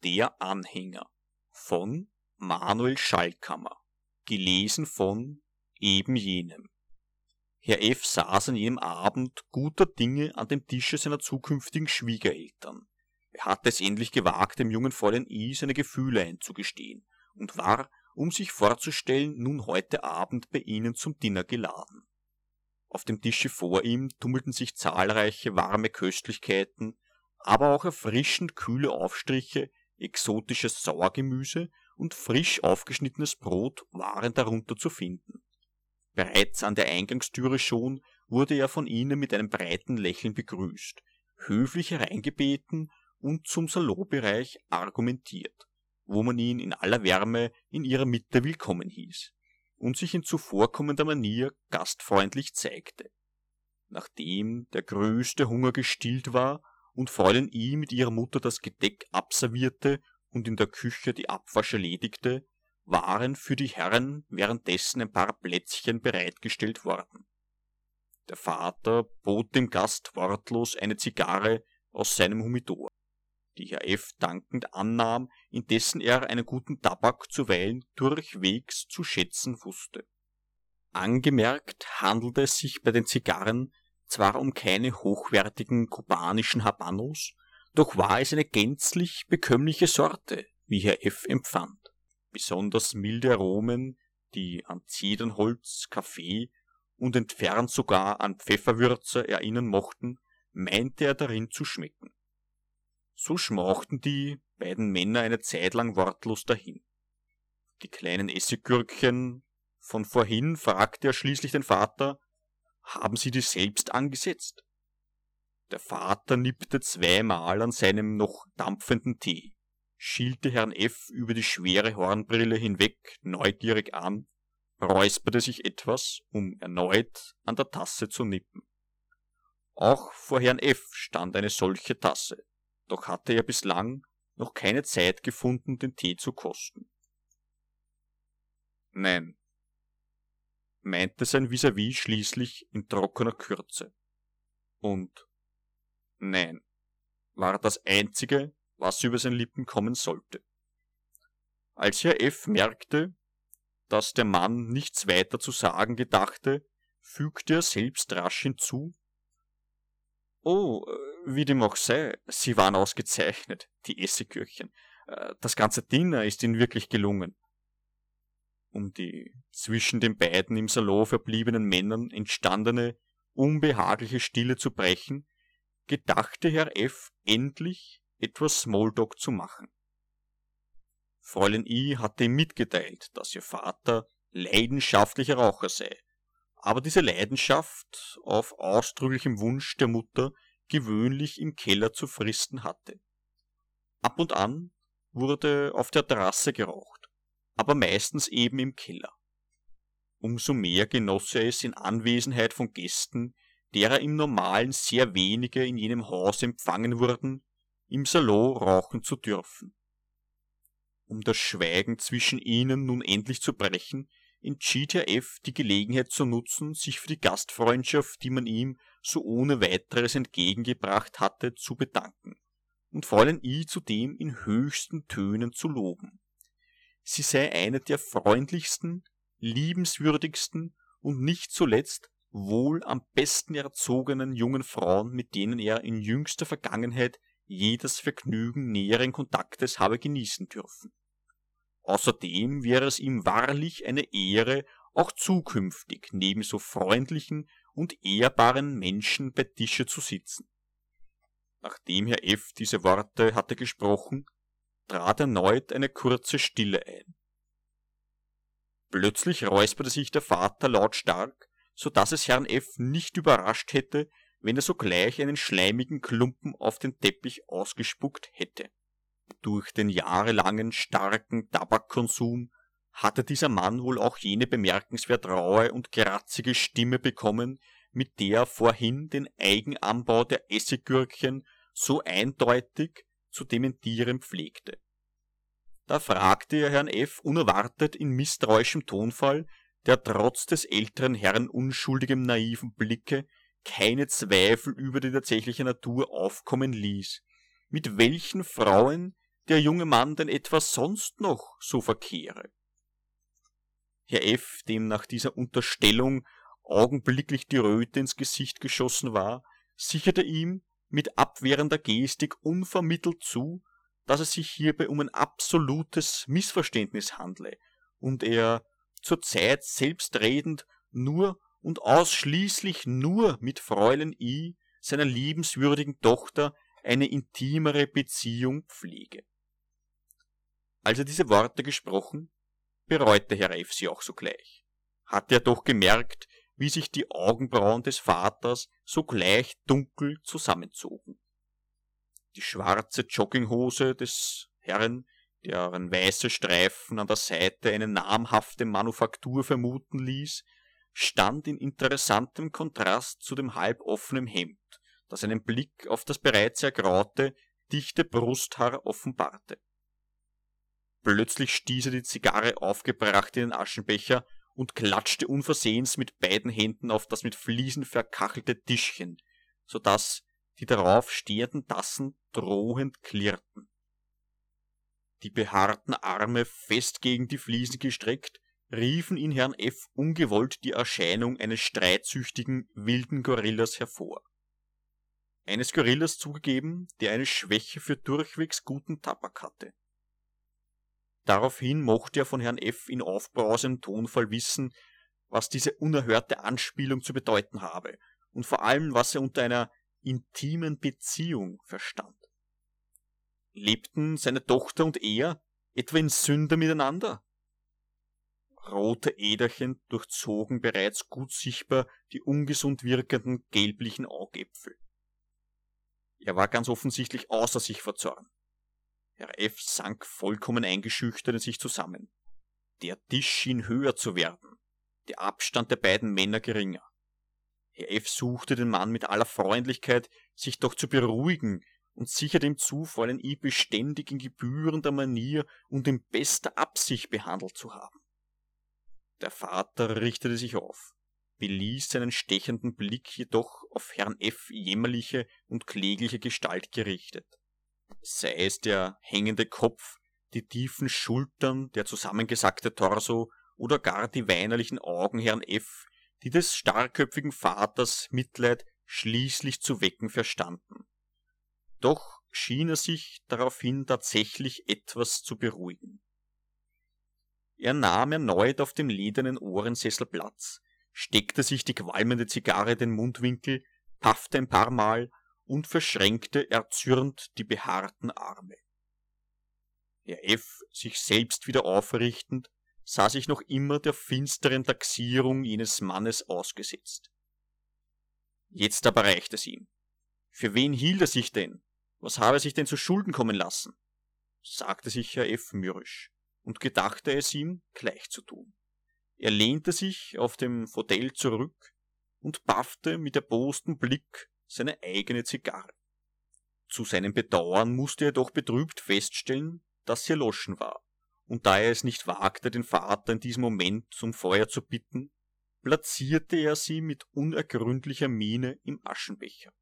Der Anhänger von Manuel Schallkammer, gelesen von eben jenem. Herr F. saß an jenem Abend guter Dinge an dem Tische seiner zukünftigen Schwiegereltern. Er hatte es endlich gewagt, dem jungen Fräulein I. seine Gefühle einzugestehen und war, um sich vorzustellen, nun heute Abend bei ihnen zum Dinner geladen. Auf dem Tische vor ihm tummelten sich zahlreiche warme Köstlichkeiten, aber auch erfrischend kühle Aufstriche, exotisches Sauergemüse und frisch aufgeschnittenes Brot waren darunter zu finden. Bereits an der Eingangstüre schon wurde er von ihnen mit einem breiten Lächeln begrüßt, höflich hereingebeten und zum Salonbereich argumentiert, wo man ihn in aller Wärme in ihrer Mitte willkommen hieß und sich in zuvorkommender Manier gastfreundlich zeigte. Nachdem der größte Hunger gestillt war und Fräulein I. mit ihrer Mutter das Gedeck abservierte und in der Küche die Abwasch erledigte, waren für die Herren währenddessen ein paar Plätzchen bereitgestellt worden. Der Vater bot dem Gast wortlos eine Zigarre aus seinem Humidor, die Herr F. dankend annahm, indessen er einen guten Tabak zuweilen durchwegs zu schätzen wusste. Angemerkt handelte es sich bei den Zigarren zwar um keine hochwertigen kubanischen Habanos, doch war es eine gänzlich bekömmliche Sorte, wie Herr F. empfand. Besonders milde Aromen, die an Zedernholz, Kaffee und entfernt sogar an Pfefferwürze erinnern mochten, meinte er darin zu schmecken. So schmauchten die beiden Männer eine Zeit lang wortlos dahin. Die kleinen Essiggürkchen von vorhin, fragte er schließlich den Vater, haben Sie die selbst angesetzt? Der Vater nippte zweimal an seinem noch dampfenden Tee, schielte Herrn F. über die schwere Hornbrille hinweg neugierig an, räusperte sich etwas, um erneut an der Tasse zu nippen. Auch vor Herrn F. stand eine solche Tasse, doch hatte er bislang noch keine Zeit gefunden, den Tee zu kosten. Nein, meinte sein Vis-à-vis schließlich in trockener Kürze. Und nein, war das Einzige, was über seine Lippen kommen sollte. Als Herr F. merkte, dass der Mann nichts weiter zu sagen gedachte, fügte er selbst rasch hinzu: »Oh, wie dem auch sei, Sie waren ausgezeichnet, die Essiggürkchen. Das ganze Dinner ist Ihnen wirklich gelungen.« Um die zwischen den beiden im Salon verbliebenen Männern entstandene, unbehagliche Stille zu brechen, gedachte Herr F. endlich etwas Smalltalk zu machen. Fräulein I. hatte ihm mitgeteilt, dass ihr Vater leidenschaftlicher Raucher sei, aber diese Leidenschaft auf ausdrücklichem Wunsch der Mutter gewöhnlich im Keller zu fristen hatte. Ab und an wurde auf der Terrasse geraucht, aber meistens eben im Keller. Umso mehr genoss er es in Anwesenheit von Gästen, derer im Normalen sehr wenige in jenem Haus empfangen wurden, im Salon rauchen zu dürfen. Um das Schweigen zwischen ihnen nun endlich zu brechen, entschied Herr F. die Gelegenheit zu nutzen, sich für die Gastfreundschaft, die man ihm so ohne weiteres entgegengebracht hatte, zu bedanken und Fräulein I. zudem in höchsten Tönen zu loben. Sie sei eine der freundlichsten, liebenswürdigsten und nicht zuletzt wohl am besten erzogenen jungen Frauen, mit denen er in jüngster Vergangenheit jedes Vergnügen näheren Kontaktes habe genießen dürfen. Außerdem wäre es ihm wahrlich eine Ehre, auch zukünftig neben so freundlichen und ehrbaren Menschen bei Tische zu sitzen. Nachdem Herr F. diese Worte hatte gesprochen, trat erneut eine kurze Stille ein. Plötzlich räusperte sich der Vater lautstark, so dass es Herrn F. nicht überrascht hätte, wenn er sogleich einen schleimigen Klumpen auf den Teppich ausgespuckt hätte. Durch den jahrelangen starken Tabakkonsum hatte dieser Mann wohl auch jene bemerkenswert raue und kratzige Stimme bekommen, mit der er vorhin den Eigenanbau der Essiggürkchen so eindeutig zu dementieren pflegte. Da fragte er Herrn F. unerwartet in misstrauischem Tonfall, der trotz des älteren Herrn unschuldigem naiven Blicke keine Zweifel über die tatsächliche Natur aufkommen ließ, mit welchen Frauen der junge Mann denn etwas sonst noch so verkehre? Herr F., dem nach dieser Unterstellung augenblicklich die Röte ins Gesicht geschossen war, sicherte ihm mit abwehrender Gestik unvermittelt zu, dass es sich hierbei um ein absolutes Missverständnis handle und er zur Zeit selbstredend nur und ausschließlich nur mit Fräulein I., seiner liebenswürdigen Tochter, eine intimere Beziehung pflege. Als er diese Worte gesprochen, bereute Herr F. sie auch sogleich. Hatte er doch gemerkt, wie sich die Augenbrauen des Vaters sogleich dunkel zusammenzogen. Die schwarze Jogginghose des Herrn, deren weiße Streifen an der Seite eine namhafte Manufaktur vermuten ließ, stand in interessantem Kontrast zu dem halboffenen Hemd, das einen Blick auf das bereits ergraute, dichte Brusthaar offenbarte. Plötzlich stieß er die Zigarre aufgebracht in den Aschenbecher und klatschte unversehens mit beiden Händen auf das mit Fliesen verkachelte Tischchen, so daß die darauf stehenden Tassen drohend klirrten. Die behaarten Arme fest gegen die Fliesen gestreckt, riefen in Herrn F. ungewollt die Erscheinung eines streitsüchtigen, wilden Gorillas hervor. Eines Gorillas zugegeben, der eine Schwäche für durchwegs guten Tabak hatte. Daraufhin mochte er von Herrn F. in aufbrausendem Tonfall wissen, was diese unerhörte Anspielung zu bedeuten habe und vor allem, was er unter einer intimen Beziehung verstand. Lebten seine Tochter und er etwa in Sünde miteinander? Rote Äderchen durchzogen bereits gut sichtbar die ungesund wirkenden gelblichen Augäpfel. Er war ganz offensichtlich außer sich vor Zorn. Herr F. sank vollkommen eingeschüchtert in sich zusammen. Der Tisch schien höher zu werden, der Abstand der beiden Männer geringer. Herr F. suchte den Mann mit aller Freundlichkeit, sich doch zu beruhigen und sicherte ihm zu, Fräulein I. beständig in gebührender Manier und in bester Absicht behandelt zu haben. Der Vater richtete sich auf, beließ seinen stechenden Blick jedoch auf Herrn F. jämmerliche und klägliche Gestalt gerichtet. Sei es der hängende Kopf, die tiefen Schultern, der zusammengesackte Torso oder gar die weinerlichen Augen Herrn F., die des starrköpfigen Vaters Mitleid schließlich zu wecken verstanden. Doch schien er sich daraufhin tatsächlich etwas zu beruhigen. Er nahm erneut auf dem ledernen Ohrensessel Platz, steckte sich die qualmende Zigarre in den Mundwinkel, paffte ein paar Mal und verschränkte erzürnt die behaarten Arme. Herr F., sich selbst wieder aufrichtend, sah sich noch immer der finsteren Taxierung jenes Mannes ausgesetzt. Jetzt aber reicht es ihm. Für wen hielt er sich denn? Was habe er sich denn zu Schulden kommen lassen? Sagte sich Herr F. mürrisch und gedachte es ihm gleich zu tun. Er lehnte sich auf dem Fauteuil zurück und paffte mit erbostem Blick seine eigene Zigarre. Zu seinem Bedauern musste er doch betrübt feststellen, dass sie erloschen war, und da er es nicht wagte, den Vater in diesem Moment um Feuer zu bitten, platzierte er sie mit unergründlicher Miene im Aschenbecher.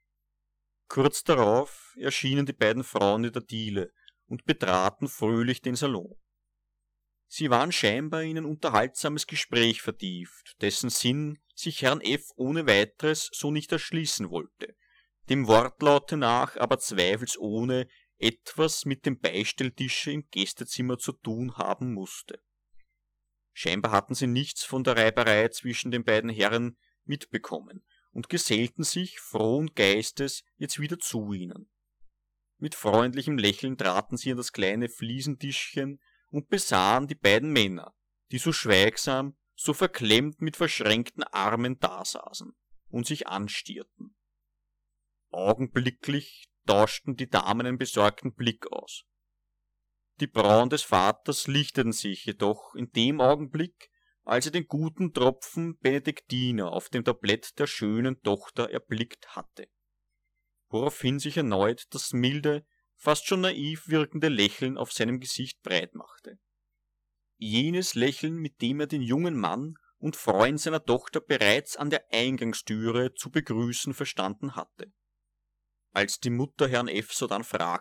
Kurz darauf erschienen die beiden Frauen in der Diele und betraten fröhlich den Salon. Sie waren scheinbar in ein unterhaltsames Gespräch vertieft, dessen Sinn sich Herrn F. ohne weiteres so nicht erschließen wollte, dem Wortlaute nach aber zweifelsohne etwas mit dem Beistelltische im Gästezimmer zu tun haben musste. Scheinbar hatten sie nichts von der Reiberei zwischen den beiden Herren mitbekommen und gesellten sich frohen Geistes jetzt wieder zu ihnen. Mit freundlichem Lächeln traten sie an das kleine Fliesentischchen und besahen die beiden Männer, die so schweigsam, so verklemmt mit verschränkten Armen dasaßen und sich anstierten. Augenblicklich tauschten die Damen einen besorgten Blick aus. Die Brauen des Vaters lichteten sich jedoch in dem Augenblick, als er den guten Tropfen Benediktiner auf dem Tablett der schönen Tochter erblickt hatte, woraufhin sich erneut das milde, fast schon naiv wirkende Lächeln auf seinem Gesicht breit machte. Jenes Lächeln, mit dem er den jungen Mann und Freund seiner Tochter bereits an der Eingangstüre zu begrüßen verstanden hatte. Als die Mutter Herrn F. sodann fragte,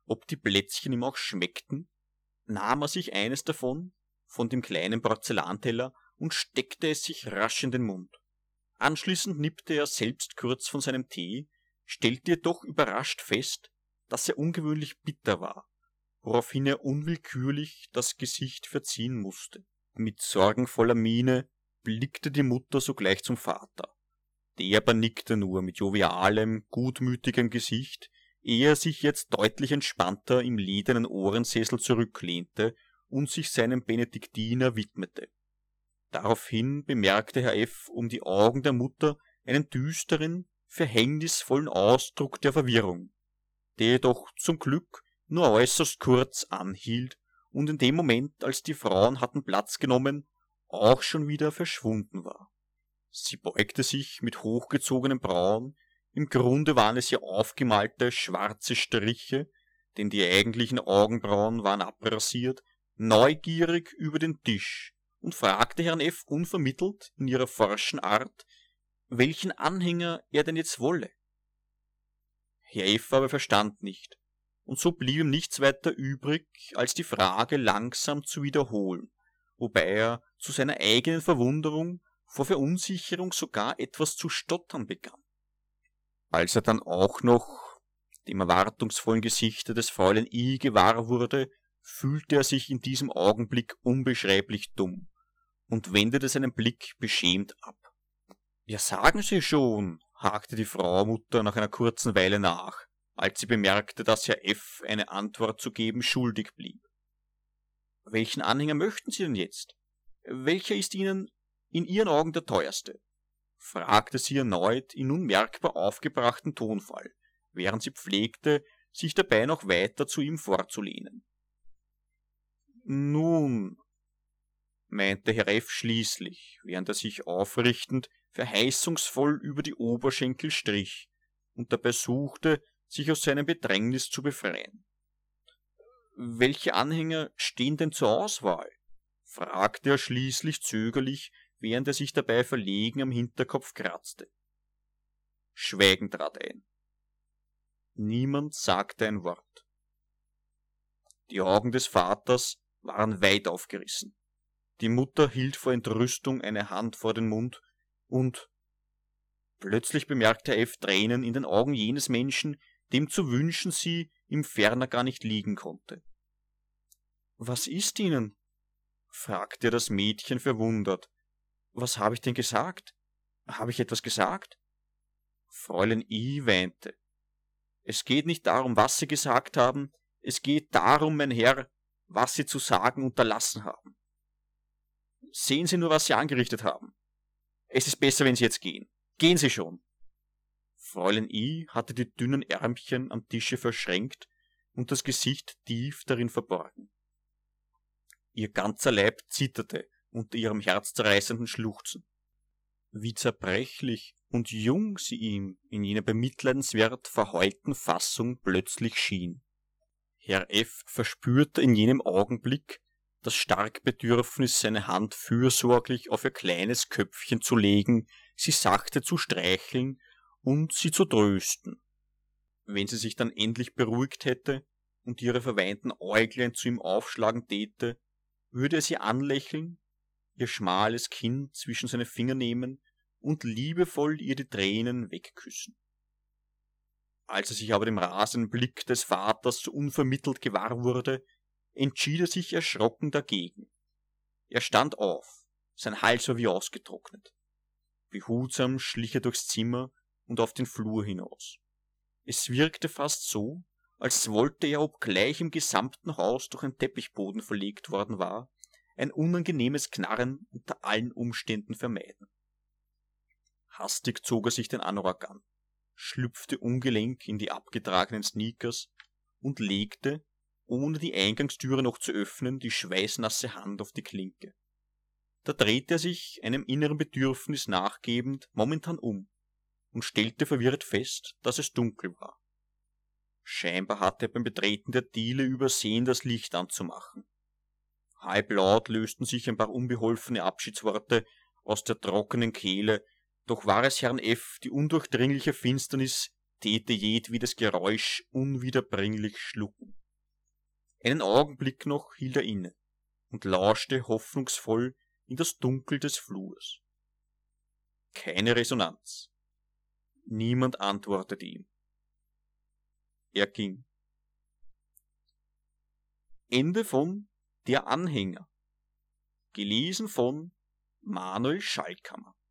ob die Plätzchen ihm auch schmeckten, nahm er sich eines davon, von dem kleinen Porzellanteller, und steckte es sich rasch in den Mund. Anschließend nippte er selbst kurz von seinem Tee, stellte jedoch überrascht fest, dass er ungewöhnlich bitter war, woraufhin er unwillkürlich das Gesicht verziehen musste. Mit sorgenvoller Miene blickte die Mutter sogleich zum Vater. Der aber nickte nur mit jovialem, gutmütigem Gesicht, ehe er sich jetzt deutlich entspannter im ledernen Ohrensessel zurücklehnte und sich seinem Benediktiner widmete. Daraufhin bemerkte Herr F. um die Augen der Mutter einen düsteren, verhängnisvollen Ausdruck der Verwirrung, der jedoch zum Glück nur äußerst kurz anhielt und in dem Moment, als die Frauen hatten Platz genommen, auch schon wieder verschwunden war. Sie beugte sich mit hochgezogenen Brauen, im Grunde waren es ja aufgemalte schwarze Striche, denn die eigentlichen Augenbrauen waren abrasiert, neugierig über den Tisch und fragte Herrn F. unvermittelt in ihrer forschen Art, welchen Anhänger er denn jetzt wolle. Herr F. aber verstand nicht, und so blieb ihm nichts weiter übrig, als die Frage langsam zu wiederholen, wobei er zu seiner eigenen Verwunderung vor Verunsicherung sogar etwas zu stottern begann. Als er dann auch noch dem erwartungsvollen Gesichte des Fräulein I. gewahr wurde, fühlte er sich in diesem Augenblick unbeschreiblich dumm und wendete seinen Blick beschämt ab. »Ja, sagen Sie schon«, hakte die Frau Mutter nach einer kurzen Weile nach, als sie bemerkte, dass Herr F. eine Antwort zu geben schuldig blieb. »Welchen Anhänger möchten Sie denn jetzt? Welcher ist Ihnen in Ihren Augen der teuerste?« fragte sie erneut in nun merkbar aufgebrachten Tonfall, während sie pflegte, sich dabei noch weiter zu ihm vorzulehnen. »Nun«, meinte Herr F. schließlich, während er sich aufrichtend verheißungsvoll über die Oberschenkel strich und dabei suchte, sich aus seinem Bedrängnis zu befreien. »Welche Anhänger stehen denn zur Auswahl?« fragte er schließlich zögerlich, während er sich dabei verlegen am Hinterkopf kratzte. Schweigen trat ein. Niemand sagte ein Wort. Die Augen des Vaters waren weit aufgerissen. Die Mutter hielt vor Entrüstung eine Hand vor den Mund und plötzlich bemerkte Herr F. Tränen in den Augen jenes Menschen, dem zu wünschen sie ihm ferner gar nicht liegen konnte. »Was ist Ihnen?« fragte das Mädchen verwundert. »Was habe ich denn gesagt? Habe ich etwas gesagt?« Fräulein I. weinte. »Es geht nicht darum, was Sie gesagt haben, es geht darum, mein Herr, was Sie zu sagen unterlassen haben. Sehen Sie nur, was Sie angerichtet haben. Es ist besser, wenn Sie jetzt gehen. Gehen Sie schon!« Fräulein I. hatte die dünnen Ärmchen am Tische verschränkt und das Gesicht tief darin verborgen. Ihr ganzer Leib zitterte unter ihrem herzzerreißenden Schluchzen. Wie zerbrechlich und jung sie ihm in jener bemitleidenswert verheulten Fassung plötzlich schien. Herr F. verspürte in jenem Augenblick das starke Bedürfnis, seine Hand fürsorglich auf ihr kleines Köpfchen zu legen, sie sachte zu streicheln und sie zu trösten. Wenn sie sich dann endlich beruhigt hätte und ihre verweinten Äuglein zu ihm aufschlagen täte, würde er sie anlächeln, ihr schmales Kinn zwischen seine Finger nehmen und liebevoll ihr die Tränen wegküssen. Als er sich aber dem rasenden Blick des Vaters so unvermittelt gewahr wurde, entschied er sich erschrocken dagegen. Er stand auf, sein Hals war wie ausgetrocknet. Behutsam schlich er durchs Zimmer und auf den Flur hinaus. Es wirkte fast so, als wollte er, obgleich im gesamten Haus durch ein Teppichboden verlegt worden war, ein unangenehmes Knarren unter allen Umständen vermeiden. Hastig zog er sich den Anorak an, schlüpfte ungelenk in die abgetragenen Sneakers und legte, ohne die Eingangstüre noch zu öffnen, die schweißnasse Hand auf die Klinke. Da drehte er sich, einem inneren Bedürfnis nachgebend, momentan um und stellte verwirrt fest, dass es dunkel war. Scheinbar hatte er beim Betreten der Diele übersehen, das Licht anzumachen. Halblaut lösten sich ein paar unbeholfene Abschiedsworte aus der trockenen Kehle, doch war es Herrn F. die undurchdringliche Finsternis, täte jedwedes Geräusch unwiederbringlich schlucken. Einen Augenblick noch hielt er inne und lauschte hoffnungsvoll in das Dunkel des Flurs. Keine Resonanz. Niemand antwortete ihm. Er ging. Ende von Der Anhänger. Gelesen von Manuel Schallkammer.